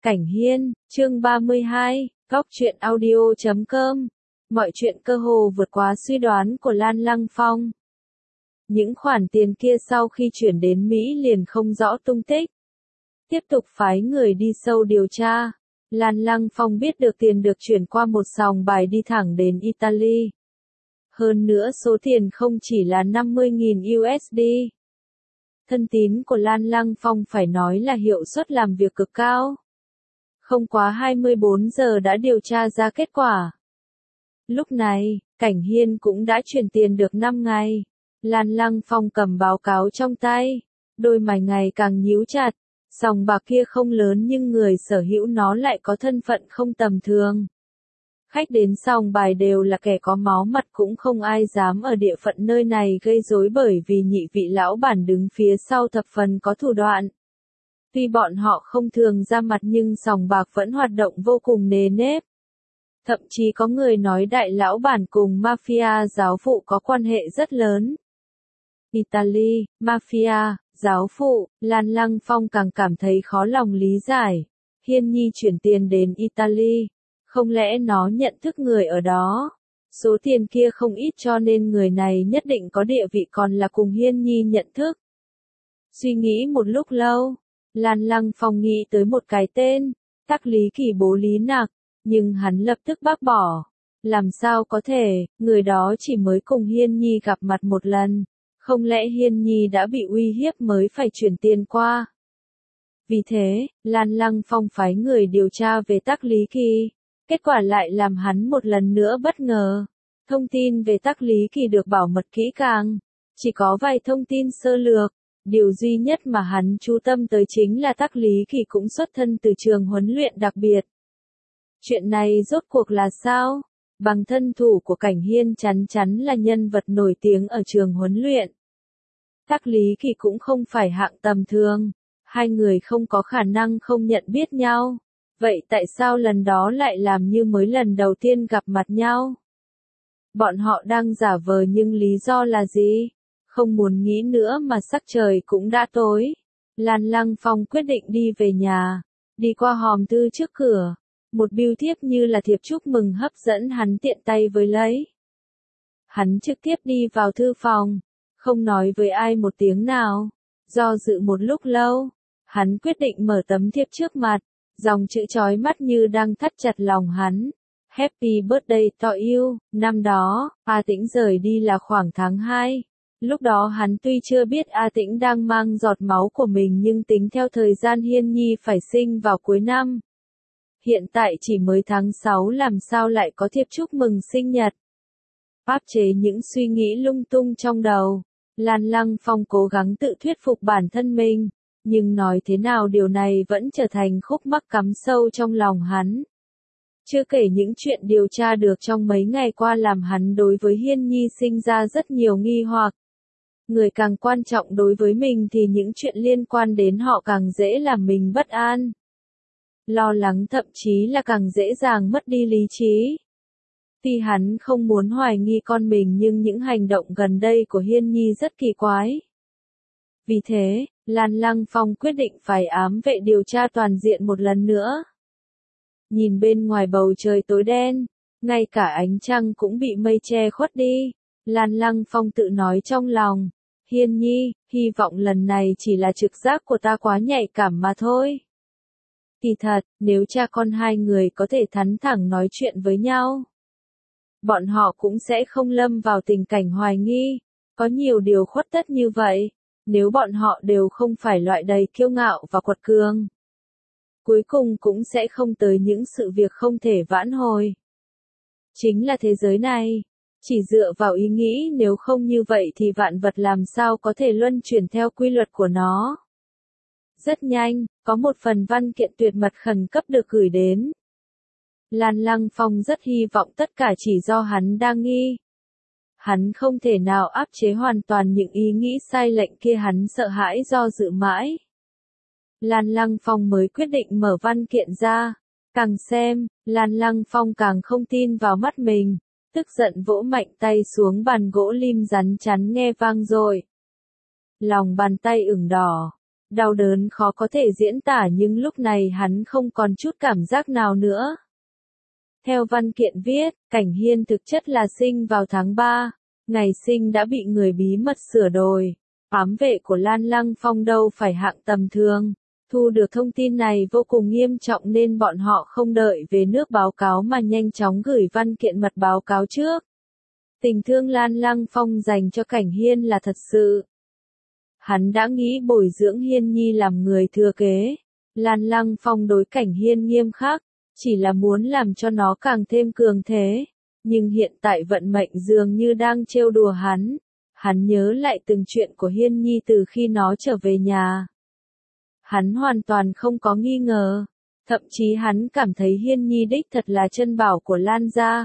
Cảnh Hiên, chương 32, góc truyện audio.com. Mọi chuyện cơ hồ vượt quá suy đoán của Lan Lăng Phong. Những khoản tiền kia sau khi chuyển đến Mỹ liền không rõ tung tích. Tiếp tục phái người đi sâu điều tra. Lan Lăng Phong biết được tiền được chuyển qua một sòng bài đi thẳng đến Italy. Hơn nữa số tiền không chỉ là 50.000 USD. Thân tín của Lan Lăng Phong phải nói là hiệu suất làm việc cực cao. Không quá 24 giờ đã điều tra ra kết quả. Lúc này, Cảnh Hiên cũng đã chuyển tiền được 5 ngày. Lan Lăng Phong cầm báo cáo trong tay. Đôi mày ngày càng nhíu chặt. Sòng bạc kia không lớn nhưng người sở hữu nó lại có thân phận không tầm thường. Khách đến sòng bài đều là kẻ có máu mặt, cũng không ai dám ở địa phận nơi này gây rối bởi vì nhị vị lão bản đứng phía sau thập phần có thủ đoạn. Tuy bọn họ không thường ra mặt nhưng sòng bạc vẫn hoạt động vô cùng nề nếp. Thậm chí có người nói đại lão bản cùng mafia giáo phụ có quan hệ rất lớn. Italy, mafia, giáo phụ, Lan Lăng Phong càng cảm thấy khó lòng lý giải. Hiên Nhi chuyển tiền đến Italy, không lẽ nó nhận thức người ở đó? Số tiền kia không ít cho nên người này nhất định có địa vị, còn là cùng Hiên Nhi nhận thức. Suy nghĩ một lúc lâu, Lan Lăng Phong nghĩ tới một cái tên, Tắc Lý Kỳ bố Lý Nặc, nhưng hắn lập tức bác bỏ. Làm sao có thể, người đó chỉ mới cùng Hiên Nhi gặp mặt một lần, không lẽ Hiên Nhi đã bị uy hiếp mới phải chuyển tiền qua? Vì thế, Lan Lăng Phong phái người điều tra về Tắc Lý Kỳ, kết quả lại làm hắn một lần nữa bất ngờ. Thông tin về Tắc Lý Kỳ được bảo mật kỹ càng, chỉ có vài thông tin sơ lược. Điều duy nhất mà hắn chú tâm tới chính là Tắc Lý Kỳ cũng xuất thân từ trường huấn luyện đặc biệt. Chuyện này rốt cuộc là sao? Bằng thân thủ của Cảnh Hiên chắn chắn là nhân vật nổi tiếng ở trường huấn luyện. Tắc Lý Kỳ cũng không phải hạng tầm thường. Hai người không có khả năng không nhận biết nhau. Vậy tại sao lần đó lại làm như mới lần đầu tiên gặp mặt nhau? Bọn họ đang giả vờ nhưng lý do là gì? Không muốn nghĩ nữa mà sắc trời cũng đã tối. Lan Lăng Phong quyết định đi về nhà. Đi qua hòm thư trước cửa. Một bưu thiếp như là thiệp chúc mừng hấp dẫn hắn tiện tay với lấy. Hắn trực tiếp đi vào thư phòng. Không nói với ai một tiếng nào. Do dự một lúc lâu. Hắn quyết định mở tấm thiếp trước mặt. Dòng chữ chói mắt như đang thắt chặt lòng hắn. Happy birthday to you. Năm đó, A Tĩnh rời đi là khoảng tháng 2. Lúc đó hắn tuy chưa biết A Tĩnh đang mang giọt máu của mình nhưng tính theo thời gian Hiên Nhi phải sinh vào cuối năm. Hiện tại chỉ mới tháng 6 làm sao lại có thiệp chúc mừng sinh nhật. Áp chế những suy nghĩ lung tung trong đầu. Lan Lăng Phong cố gắng tự thuyết phục bản thân mình. Nhưng nói thế nào điều này vẫn trở thành khúc mắc cắm sâu trong lòng hắn. Chưa kể những chuyện điều tra được trong mấy ngày qua làm hắn đối với Hiên Nhi sinh ra rất nhiều nghi hoặc. Người càng quan trọng đối với mình thì những chuyện liên quan đến họ càng dễ làm mình bất an. Lo lắng thậm chí là càng dễ dàng mất đi lý trí. Tuy hắn không muốn hoài nghi con mình nhưng những hành động gần đây của Hiên Nhi rất kỳ quái. Vì thế, Lan Lăng Phong quyết định phải ám vệ điều tra toàn diện một lần nữa. Nhìn bên ngoài bầu trời tối đen, ngay cả ánh trăng cũng bị mây che khuất đi. Lan Lăng Phong tự nói trong lòng, Hiên Nhi, hy vọng lần này chỉ là trực giác của ta quá nhạy cảm mà thôi. Kỳ thật, nếu cha con hai người có thể thắn thẳng nói chuyện với nhau, bọn họ cũng sẽ không lâm vào tình cảnh hoài nghi. Có nhiều điều khuất tất như vậy, nếu bọn họ đều không phải loại đầy kiêu ngạo và quật cường, cuối cùng cũng sẽ không tới những sự việc không thể vãn hồi. Chính là thế giới này. Chỉ dựa vào ý nghĩ, nếu không như vậy thì vạn vật làm sao có thể luân chuyển theo quy luật của nó. Rất nhanh, có một phần văn kiện tuyệt mật khẩn cấp được gửi đến. Lan Lăng Phong rất hy vọng tất cả chỉ do hắn đang nghi. Hắn không thể nào áp chế hoàn toàn những ý nghĩ sai lệch kia, hắn sợ hãi do dự mãi. Lan Lăng Phong mới quyết định mở văn kiện ra. Càng xem, Lan Lăng Phong càng không tin vào mắt mình. Tức giận vỗ mạnh tay xuống bàn gỗ lim rắn chắn nghe vang rồi. Lòng bàn tay ửng đỏ. Đau đớn khó có thể diễn tả nhưng lúc này hắn không còn chút cảm giác nào nữa. Theo văn kiện viết, Cảnh Hiên thực chất là sinh vào tháng 3, ngày sinh đã bị người bí mật sửa đổi. Ám vệ của Lan Lăng Phong đâu phải hạng tầm thường. Thu được thông tin này vô cùng nghiêm trọng nên bọn họ không đợi về nước báo cáo mà nhanh chóng gửi văn kiện mật báo cáo trước. Tình thương Lan Lăng Phong dành cho Cảnh Hiên là thật sự. Hắn đã nghĩ bồi dưỡng Hiên Nhi làm người thừa kế. Lan Lăng Phong đối Cảnh Hiên nghiêm khắc, chỉ là muốn làm cho nó càng thêm cường thế. Nhưng hiện tại vận mệnh dường như đang trêu đùa hắn. Hắn nhớ lại từng chuyện của Hiên Nhi từ khi nó trở về nhà. Hắn hoàn toàn không có nghi ngờ. Thậm chí hắn cảm thấy Hiên Nhi đích thật là chân bảo của Lan gia.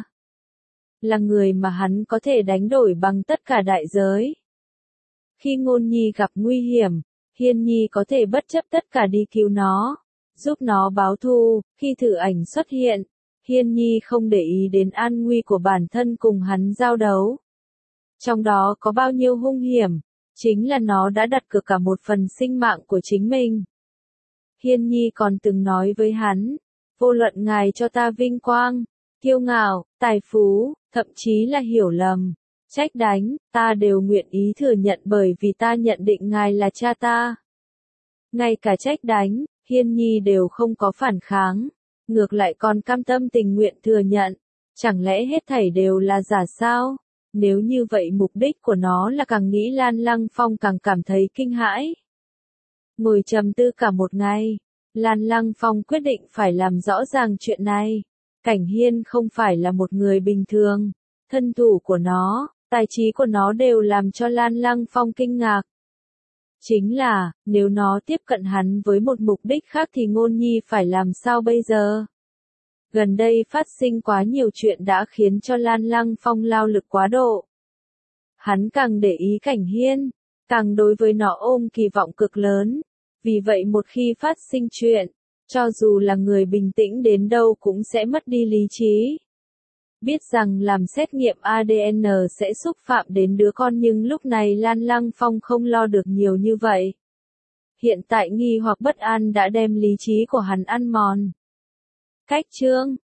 Là người mà hắn có thể đánh đổi bằng tất cả đại giới. Khi Ngôn Nhi gặp nguy hiểm, Hiên Nhi có thể bất chấp tất cả đi cứu nó, giúp nó báo thù. Khi Thử Ảnh xuất hiện, Hiên Nhi không để ý đến an nguy của bản thân cùng hắn giao đấu. Trong đó có bao nhiêu hung hiểm, chính là nó đã đặt cược cả một phần sinh mạng của chính mình. Hiên Nhi còn từng nói với hắn, vô luận ngài cho ta vinh quang, kiêu ngạo, tài phú, thậm chí là hiểu lầm, trách đánh, ta đều nguyện ý thừa nhận bởi vì ta nhận định ngài là cha ta. Ngay cả trách đánh, Hiên Nhi đều không có phản kháng, ngược lại còn cam tâm tình nguyện thừa nhận. Chẳng lẽ hết thảy đều là giả sao? Nếu như vậy mục đích của nó là càng nghĩ Lan Lăng Phong càng cảm thấy kinh hãi. Ngồi trầm tư cả một ngày, Lan Lăng Phong quyết định phải làm rõ ràng chuyện này. Cảnh Hiên không phải là một người bình thường. Thân thủ của nó, tài trí của nó đều làm cho Lan Lăng Phong kinh ngạc. Chính là, nếu nó tiếp cận hắn với một mục đích khác thì Ngôn Nhi phải làm sao bây giờ? Gần đây phát sinh quá nhiều chuyện đã khiến cho Lan Lăng Phong lao lực quá độ. Hắn càng để ý Cảnh Hiên, càng đối với nó ôm kỳ vọng cực lớn. Vì vậy một khi phát sinh chuyện, cho dù là người bình tĩnh đến đâu cũng sẽ mất đi lý trí. Biết rằng làm xét nghiệm ADN sẽ xúc phạm đến đứa con nhưng lúc này Lan Lăng Phong không lo được nhiều như vậy. Hiện tại nghi hoặc bất an đã đem lý trí của hắn ăn mòn. Cách chương